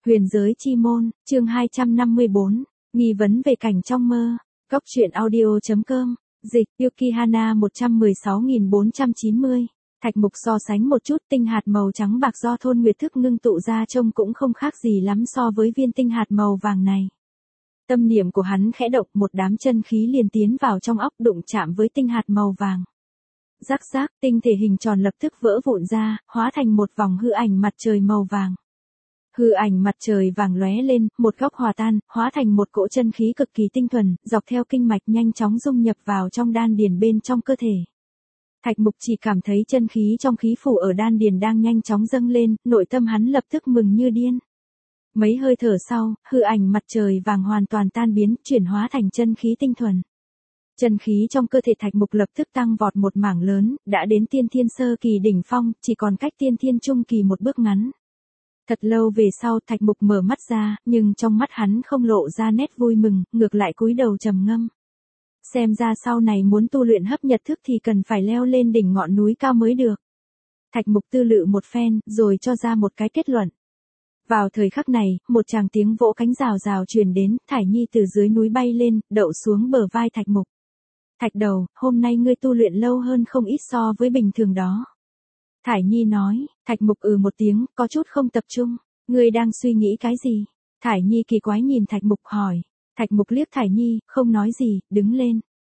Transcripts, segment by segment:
Huyền giới chi môn, chương 254, nghi vấn về cảnh trong mơ. Góc truyện audio.com, dịch, Yukihana 116490. Thạch mục so sánh một chút, tinh hạt màu trắng bạc do thôn nguyệt thức ngưng tụ ra trông cũng không khác gì lắm so với viên tinh hạt màu vàng này. Tâm niệm của hắn khẽ động, một đám chân khí liền tiến vào trong óc đụng chạm với tinh hạt màu vàng. Rắc rác, tinh thể hình tròn lập tức vỡ vụn ra, hóa thành một vòng hư ảnh mặt trời màu vàng. Hư ảnh mặt trời vàng lóe lên, một góc hòa tan, hóa thành một cỗ chân khí cực kỳ tinh thuần, dọc theo kinh mạch nhanh chóng dung nhập vào trong đan điền bên trong cơ thể. Thạch mục chỉ cảm thấy chân khí trong khí phủ ở đan điền đang nhanh chóng dâng lên, nội tâm hắn lập tức mừng như điên. Mấy hơi thở sau, hư ảnh mặt trời vàng hoàn toàn tan biến, chuyển hóa thành chân khí tinh thuần. Chân khí trong cơ thể thạch mục lập tức tăng vọt một mảng lớn, đã đến tiên thiên sơ kỳ đỉnh phong, chỉ còn cách tiên thiên trung kỳ một bước ngắn. Thật lâu về sau thạch mục mở mắt ra, nhưng trong mắt hắn không lộ ra nét vui mừng, ngược lại cúi đầu trầm ngâm. Xem ra sau này muốn tu luyện hấp nhật thức thì cần phải leo lên đỉnh ngọn núi cao mới được. Thạch mục tư lự một phen, rồi cho ra một cái kết luận. Vào thời khắc này, một tràng tiếng vỗ cánh rào rào truyền đến, Thải Nhi từ dưới núi bay lên, đậu xuống bờ vai thạch mục. Thạch đầu, hôm nay ngươi tu luyện lâu hơn không ít so với bình thường đó. Thải Nhi nói, thạch mục một tiếng, có chút không tập trung. Ngươi đang suy nghĩ cái gì? Thải Nhi kỳ quái nhìn thạch mục hỏi. Thạch mục liếc Thải Nhi, không nói gì, đứng lên.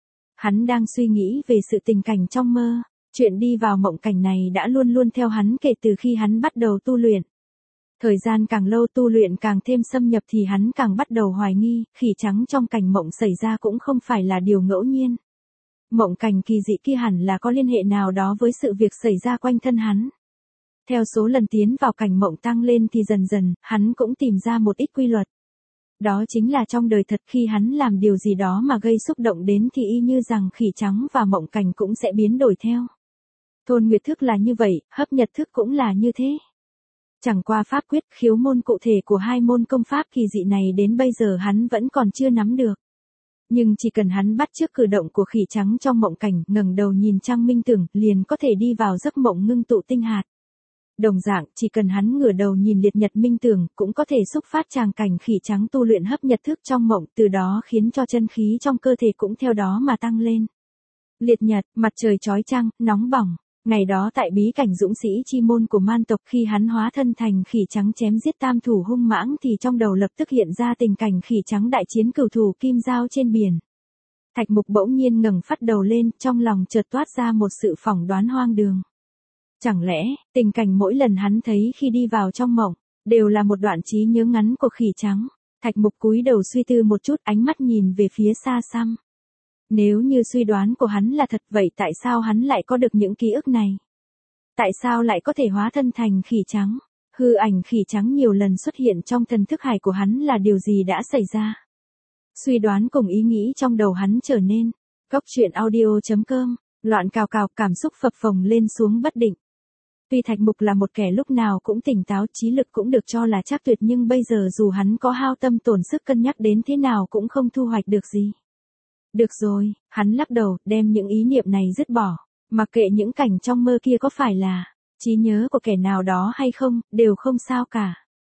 Hắn đang suy nghĩ về sự tình cảnh trong mơ. Chuyện đi vào mộng cảnh này đã luôn luôn theo hắn kể từ khi hắn bắt đầu tu luyện. Thời gian càng lâu tu luyện càng thêm xâm nhập thì hắn càng bắt đầu hoài nghi, khỉ trắng trong cảnh mộng xảy ra cũng không phải là điều ngẫu nhiên. Mộng cảnh kỳ dị kia hẳn là có liên hệ nào đó với sự việc xảy ra quanh thân hắn. Theo số lần tiến vào cảnh mộng tăng lên thì dần dần, hắn cũng tìm ra một ít quy luật. Đó chính là trong đời thật khi hắn làm điều gì đó mà gây xúc động đến thì y như rằng khỉ trắng và mộng cảnh cũng sẽ biến đổi theo. Thôn nguyệt thức là như vậy, hấp nhật thức cũng là như thế. Chẳng qua pháp quyết khiếu môn cụ thể của hai môn công pháp kỳ dị này đến bây giờ hắn vẫn còn chưa nắm được. Nhưng chỉ cần hắn bắt chước cử động của khỉ trắng trong mộng cảnh, ngẩng đầu nhìn trăng minh tưởng, liền có thể đi vào giấc mộng ngưng tụ tinh hạt. Đồng dạng, chỉ cần hắn ngửa đầu nhìn liệt nhật minh tưởng, cũng có thể xúc phát tràng cảnh khỉ trắng tu luyện hấp nhật thức trong mộng, từ đó khiến cho chân khí trong cơ thể cũng theo đó mà tăng lên. Liệt nhật, mặt trời chói chang, nóng bỏng. Ngày đó tại bí cảnh dũng sĩ chi môn của man tộc khi hắn hóa thân thành khỉ trắng chém giết tam thủ hung mãng thì trong đầu lập tức hiện ra tình cảnh khỉ trắng đại chiến cửu thủ kim giao trên biển. Thạch mục bỗng nhiên ngẩng phát đầu lên, trong lòng chợt toát ra một sự phỏng đoán hoang đường. Chẳng lẽ, tình cảnh mỗi lần hắn thấy khi đi vào trong mộng, đều là một đoạn trí nhớ ngắn của khỉ trắng. Thạch mục cúi đầu suy tư một chút, ánh mắt nhìn về phía xa xăm. Nếu như suy đoán của hắn là thật vậy tại sao hắn lại có được những ký ức này? Tại sao lại có thể hóa thân thành khỉ trắng? Hư ảnh khỉ trắng nhiều lần xuất hiện trong thần thức hải của hắn là điều gì đã xảy ra? Suy đoán cùng ý nghĩ trong đầu hắn trở nên. Góc truyện audio.com, loạn cào cào, cảm xúc phập phồng lên xuống bất định. Tuy Thạch Mục là một kẻ lúc nào cũng tỉnh táo, trí lực cũng được cho là chắc tuyệt, nhưng bây giờ dù hắn có hao tâm tổn sức cân nhắc đến thế nào cũng không thu hoạch được gì. Được rồi, hắn lắc đầu, đem những ý niệm này dứt bỏ. Mặc kệ những cảnh trong mơ kia có phải là trí nhớ của kẻ nào đó hay không, đều không sao cả.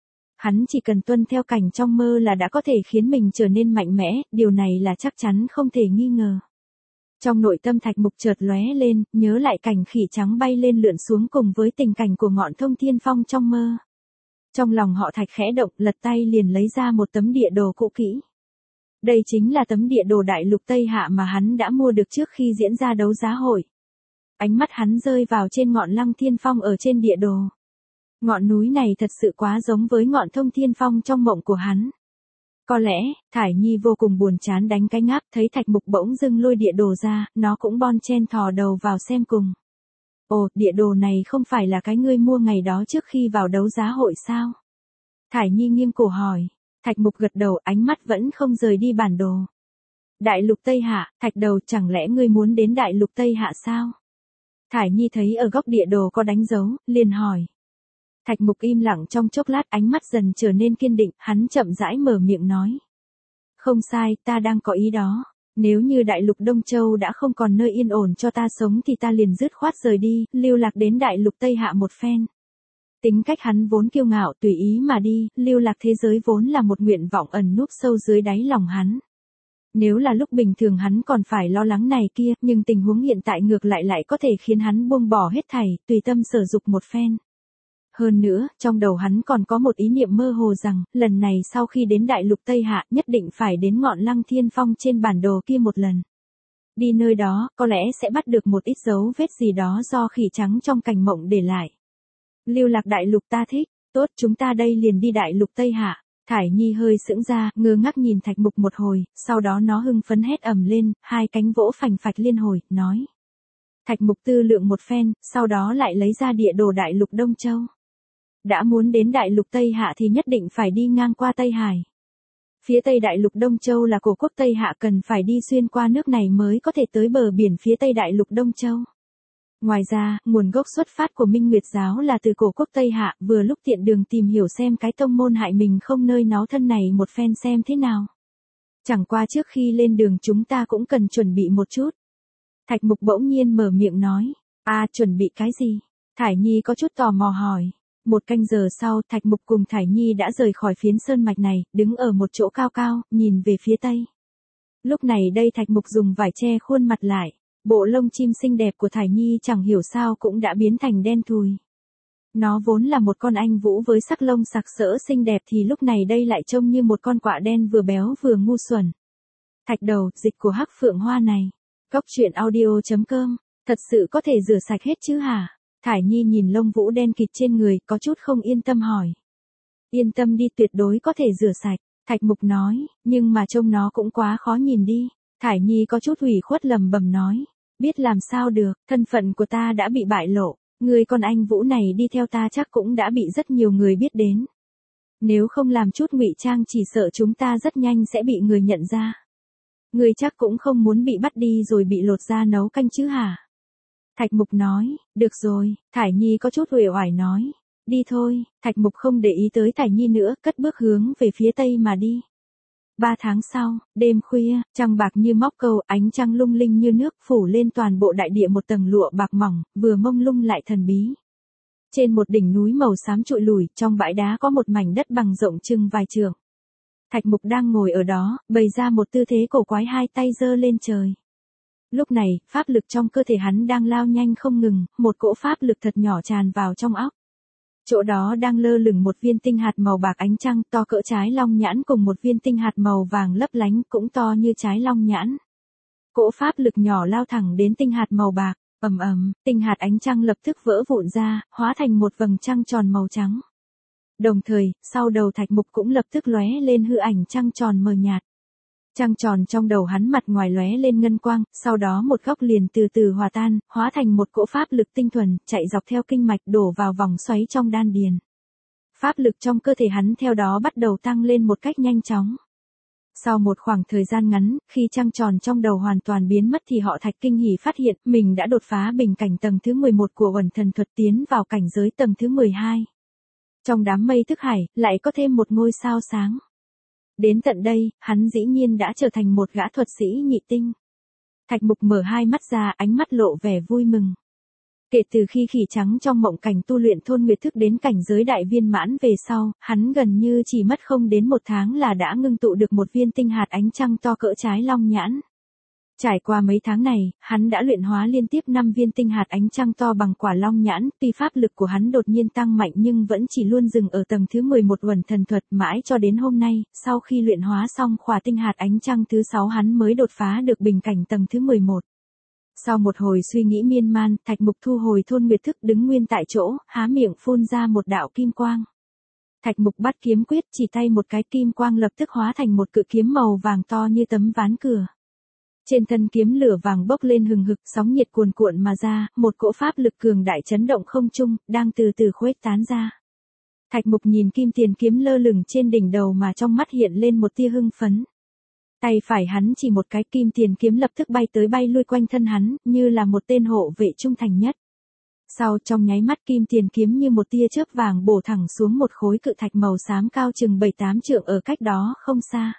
Hắn chỉ cần tuân theo cảnh trong mơ là đã có thể khiến mình trở nên mạnh mẽ, điều này là chắc chắn không thể nghi ngờ. Trong nội tâm Thạch Mục chợt lóe lên, nhớ lại cảnh khỉ trắng bay lên lượn xuống cùng với tình cảnh của ngọn thông thiên phong trong mơ. Trong lòng họ Thạch khẽ động, lật tay liền lấy ra một tấm địa đồ cũ kỹ. Đây chính là tấm địa đồ đại lục Tây Hạ mà hắn đã mua được trước khi diễn ra đấu giá hội. Ánh mắt hắn rơi vào trên ngọn Lăng Thiên Phong ở trên địa đồ. Ngọn núi này thật sự quá giống với ngọn Thông Thiên Phong trong mộng của hắn. Có lẽ, Thải Nhi vô cùng buồn chán đánh cái ngáp, thấy Thạch Mục bỗng dưng lôi địa đồ ra, nó cũng bon chen thò đầu vào xem cùng. Ồ, địa đồ này không phải là cái ngươi mua ngày đó trước khi vào đấu giá hội sao? Thải Nhi nghiêng cổ hỏi. Thạch Mục gật đầu, ánh mắt vẫn không rời đi bản đồ. Đại lục Tây Hạ, Thạch đầu, chẳng lẽ ngươi muốn đến đại lục Tây Hạ sao? Thải Nhi thấy ở góc địa đồ có đánh dấu, liền hỏi. Thạch Mục im lặng trong chốc lát, ánh mắt dần trở nên kiên định, hắn chậm rãi mở miệng nói. Không sai, ta đang có ý đó. Nếu như đại lục Đông Châu đã không còn nơi yên ổn cho ta sống thì ta liền dứt khoát rời đi, lưu lạc đến đại lục Tây Hạ một phen. Tính cách hắn vốn kiêu ngạo tùy ý mà đi, lưu lạc thế giới vốn là một nguyện vọng ẩn núp sâu dưới đáy lòng hắn. Nếu là lúc bình thường hắn còn phải lo lắng này kia, nhưng tình huống hiện tại ngược lại có thể khiến hắn buông bỏ hết thảy, tùy tâm sở dục một phen. Hơn nữa, trong đầu hắn còn có một ý niệm mơ hồ rằng, lần này sau khi đến đại lục Tây Hạ nhất định phải đến ngọn Lăng Thiên Phong trên bản đồ kia một lần. Đi nơi đó, có lẽ sẽ bắt được một ít dấu vết gì đó do khỉ trắng trong cành mộng để lại. Lưu lạc đại lục ta thích, tốt chúng ta đây liền đi đại lục Tây Hạ. Thải Nhi hơi sững ra, ngơ ngác nhìn Thạch Mục một hồi, sau đó nó hưng phấn hét ầm lên, hai cánh vỗ phành phạch liên hồi, nói. Thạch Mục tư lượng một phen, sau đó lại lấy ra địa đồ đại lục Đông Châu. Đã muốn đến đại lục Tây Hạ thì nhất định phải đi ngang qua Tây Hải. Phía Tây đại lục Đông Châu là cổ quốc Tây Hạ, cần phải đi xuyên qua nước này mới có thể tới bờ biển phía Tây đại lục Đông Châu. Ngoài ra, nguồn gốc xuất phát của Minh Nguyệt giáo là từ cổ quốc Tây Hạ, vừa lúc tiện đường tìm hiểu xem cái tông môn hại mình không nơi náu thân này một phen xem thế nào. Chẳng qua trước khi lên đường chúng ta cũng cần chuẩn bị một chút. Thạch Mục bỗng nhiên mở miệng nói, chuẩn bị cái gì? Thải Nhi có chút tò mò hỏi. Một canh giờ sau, Thạch Mục cùng Thải Nhi đã rời khỏi phiến sơn mạch này, đứng ở một chỗ cao cao, nhìn về phía tây. Lúc này đây Thạch Mục dùng vải che khuôn mặt lại. Bộ lông chim xinh đẹp của Thải Nhi chẳng hiểu sao cũng đã biến thành đen thùi. Nó vốn là một con anh vũ với sắc lông sặc sỡ xinh đẹp thì lúc này đây lại trông như một con quạ đen vừa béo vừa ngu xuẩn. Thạch đầu, dịch của Hắc Phượng Hoa này. Coctruyện.audio.com, thật sự có thể rửa sạch hết chứ hả? Thải Nhi nhìn lông vũ đen kịt trên người, có chút không yên tâm hỏi. Yên tâm đi, tuyệt đối có thể rửa sạch, Thạch Mục nói, nhưng mà trông nó cũng quá khó nhìn đi. Thải Nhi có chút ủy khuất lầm bầm nói, biết làm sao được, thân phận của ta đã bị bại lộ, người con anh vũ này đi theo ta chắc cũng đã bị rất nhiều người biết đến. Nếu không làm chút ngụy trang chỉ sợ chúng ta rất nhanh sẽ bị người nhận ra. Người chắc cũng không muốn bị bắt đi rồi bị lột da nấu canh chứ hả? Thạch Mục nói, được rồi, Thải Nhi có chút uể oải nói, đi thôi. Thạch Mục không để ý tới Thải Nhi nữa, cất bước hướng về phía tây mà đi. 3 tháng sau, đêm khuya, trăng bạc như móc câu, ánh trăng lung linh như nước phủ lên toàn bộ đại địa một tầng lụa bạc mỏng, vừa mông lung lại thần bí. Trên một đỉnh núi màu xám trụi lùi, trong bãi đá có một mảnh đất bằng rộng chừng vài trượng. Thạch Mục đang ngồi ở đó, bày ra một tư thế cổ quái, hai tay giơ lên trời. Lúc này, pháp lực trong cơ thể hắn đang lao nhanh không ngừng, một cỗ pháp lực thật nhỏ tràn vào trong óc. Chỗ đó đang lơ lửng một viên tinh hạt màu bạc ánh trăng to cỡ trái long nhãn cùng một viên tinh hạt màu vàng lấp lánh cũng to như trái long nhãn. Cỗ pháp lực nhỏ lao thẳng đến tinh hạt màu bạc, ầm ầm, tinh hạt ánh trăng lập tức vỡ vụn ra, hóa thành một vầng trăng tròn màu trắng. Đồng thời, sau đầu Thạch Mục cũng lập tức lóe lên hư ảnh trăng tròn mờ nhạt. Trăng tròn trong đầu hắn mặt ngoài lóe lên ngân quang, sau đó một góc liền từ từ hòa tan, hóa thành một cỗ pháp lực tinh thuần, chạy dọc theo kinh mạch đổ vào vòng xoáy trong đan điền. Pháp lực trong cơ thể hắn theo đó bắt đầu tăng lên một cách nhanh chóng. Sau một khoảng thời gian ngắn, khi trăng tròn trong đầu hoàn toàn biến mất thì họ Thạch kinh hỉ phát hiện mình đã đột phá bình cảnh tầng thứ 11 của Uẩn Thần Thuật, tiến vào cảnh giới tầng thứ 12. Trong đám mây thức hải, lại có thêm một ngôi sao sáng. Đến tận đây, hắn dĩ nhiên đã trở thành một gã thuật sĩ nhị tinh. Thạch Mục mở hai mắt ra, ánh mắt lộ vẻ vui mừng. Kể từ khi khỉ trắng trong mộng cảnh tu luyện thôn nguyệt thức đến cảnh giới đại viên mãn về sau, hắn gần như chỉ mất không đến 1 tháng là đã ngưng tụ được một viên tinh hạt ánh trăng to cỡ trái long nhãn. Trải qua mấy tháng này, hắn đã luyện hóa liên tiếp 5 viên tinh hạt ánh trăng to bằng quả long nhãn, tuy pháp lực của hắn đột nhiên tăng mạnh nhưng vẫn chỉ luôn dừng ở tầng thứ 11 Uẩn Thần Thuật, mãi cho đến hôm nay, sau khi luyện hóa xong khỏa tinh hạt ánh trăng thứ 6 hắn mới đột phá được bình cảnh tầng thứ 11. Sau một hồi suy nghĩ miên man, Thạch Mục thu hồi thôn nguyệt thức, đứng nguyên tại chỗ, há miệng phun ra một đạo kim quang. Thạch Mục bắt kiếm quyết, chỉ tay một cái, kim quang lập tức hóa thành một cự kiếm màu vàng to như tấm ván cửa. Trên thân kiếm lửa vàng bốc lên hừng hực, sóng nhiệt cuồn cuộn mà ra, một cỗ pháp lực cường đại chấn động không trung, đang từ từ khuếch tán ra. Thạch Mục nhìn kim tiền kiếm lơ lửng trên đỉnh đầu mà trong mắt hiện lên một tia hưng phấn. Tay phải hắn chỉ một cái, kim tiền kiếm lập tức bay tới bay lui quanh thân hắn, như là một tên hộ vệ trung thành nhất. Sau trong nháy mắt kim tiền kiếm như một tia chớp vàng bổ thẳng xuống một khối cự thạch màu xám cao chừng 7-8 trượng ở cách đó không xa.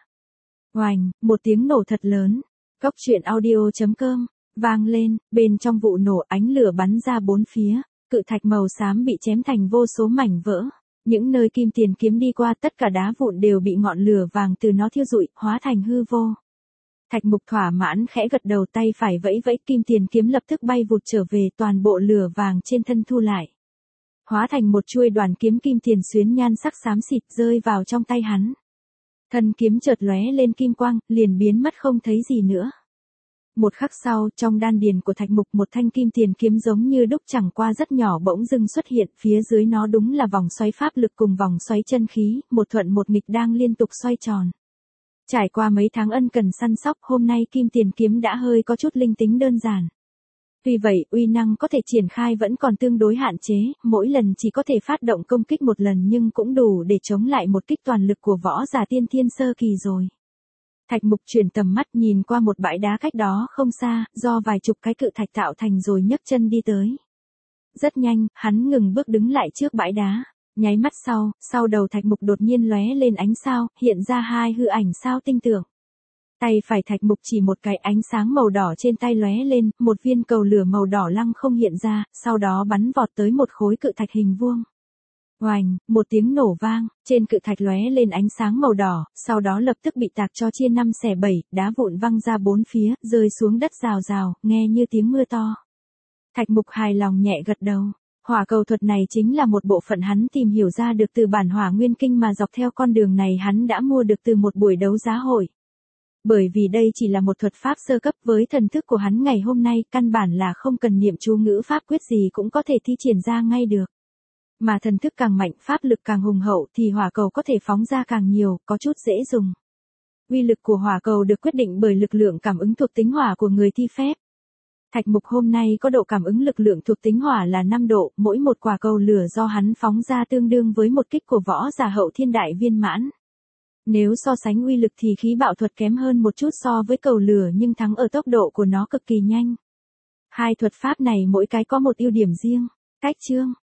Oành, một tiếng nổ thật lớn. Coctruyện.audio.com, vang lên, bên trong vụ nổ ánh lửa bắn ra bốn phía. cự thạch màu xám bị chém thành vô số mảnh vỡ. Những nơi kim tiền kiếm đi qua tất cả đá vụn đều bị ngọn lửa vàng từ nó thiêu rụi, hóa thành hư vô. Thạch Mục thỏa mãn khẽ gật đầu, tay phải vẫy vẫy, kim tiền kiếm lập tức bay vụt trở về, toàn bộ lửa vàng trên thân thu lại. Hóa thành một chuôi đoàn kiếm kim tiền xuyến nhan sắc xám xịt rơi vào trong tay hắn. Thân kiếm chợt lóe lên kim quang, liền biến mất không thấy gì nữa. Một khắc sau, trong đan điền của Thạch Mục một thanh kim tiền kiếm giống như đúc chẳng qua rất nhỏ bỗng dưng xuất hiện, phía dưới nó đúng là vòng xoáy pháp lực cùng vòng xoáy chân khí, một thuận một nghịch đang liên tục xoay tròn. Trải qua mấy tháng ân cần săn sóc, hôm nay kim tiền kiếm đã hơi có chút linh tính đơn giản. Tuy vậy, uy năng có thể triển khai vẫn còn tương đối hạn chế, mỗi lần chỉ có thể phát động công kích một lần nhưng cũng đủ để chống lại một kích toàn lực của võ giả tiên thiên sơ kỳ rồi. Thạch Mục chuyển tầm mắt nhìn qua một bãi đá cách đó không xa, do vài chục cái cự thạch tạo thành rồi nhấc chân đi tới. Rất nhanh, hắn ngừng bước đứng lại trước bãi đá. Nháy mắt sau đầu Thạch Mục đột nhiên lóe lên ánh sao, hiện ra hai hư ảnh sao tinh tưởng. Tay phải Thạch Mục chỉ một cái, ánh sáng màu đỏ trên tay lóe lên, một viên cầu lửa màu đỏ lăng không hiện ra, sau đó bắn vọt tới một khối cự thạch hình vuông. Oành, một tiếng nổ vang, trên cự thạch lóe lên ánh sáng màu đỏ, sau đó lập tức bị tạc cho chia 5/7, đá vụn văng ra bốn phía, rơi xuống đất rào rào, nghe như tiếng mưa to. Thạch Mục hài lòng nhẹ gật đầu. Hỏa cầu thuật này chính là một bộ phận hắn tìm hiểu ra được từ bản Hỏa Nguyên Kinh mà dọc theo con đường này hắn đã mua được từ một buổi đấu giá hội. Bởi vì đây chỉ là một thuật pháp sơ cấp, với thần thức của hắn ngày hôm nay căn bản là không cần niệm chú ngữ pháp quyết gì cũng có thể thi triển ra ngay được. Mà thần thức càng mạnh, pháp lực càng hùng hậu thì hỏa cầu có thể phóng ra càng nhiều, có chút dễ dùng. Uy lực của hỏa cầu được quyết định bởi lực lượng cảm ứng thuộc tính hỏa của người thi phép. Thạch Mục hôm nay có độ cảm ứng lực lượng thuộc tính hỏa là 5 độ, mỗi một quả cầu lửa do hắn phóng ra tương đương với một kích của võ giả hậu thiên đại viên mãn. Nếu so sánh uy lực thì khí bạo thuật kém hơn một chút so với cầu lửa nhưng thắng ở tốc độ của nó cực kỳ nhanh. Hai thuật pháp này mỗi cái có một ưu điểm riêng. Cách chương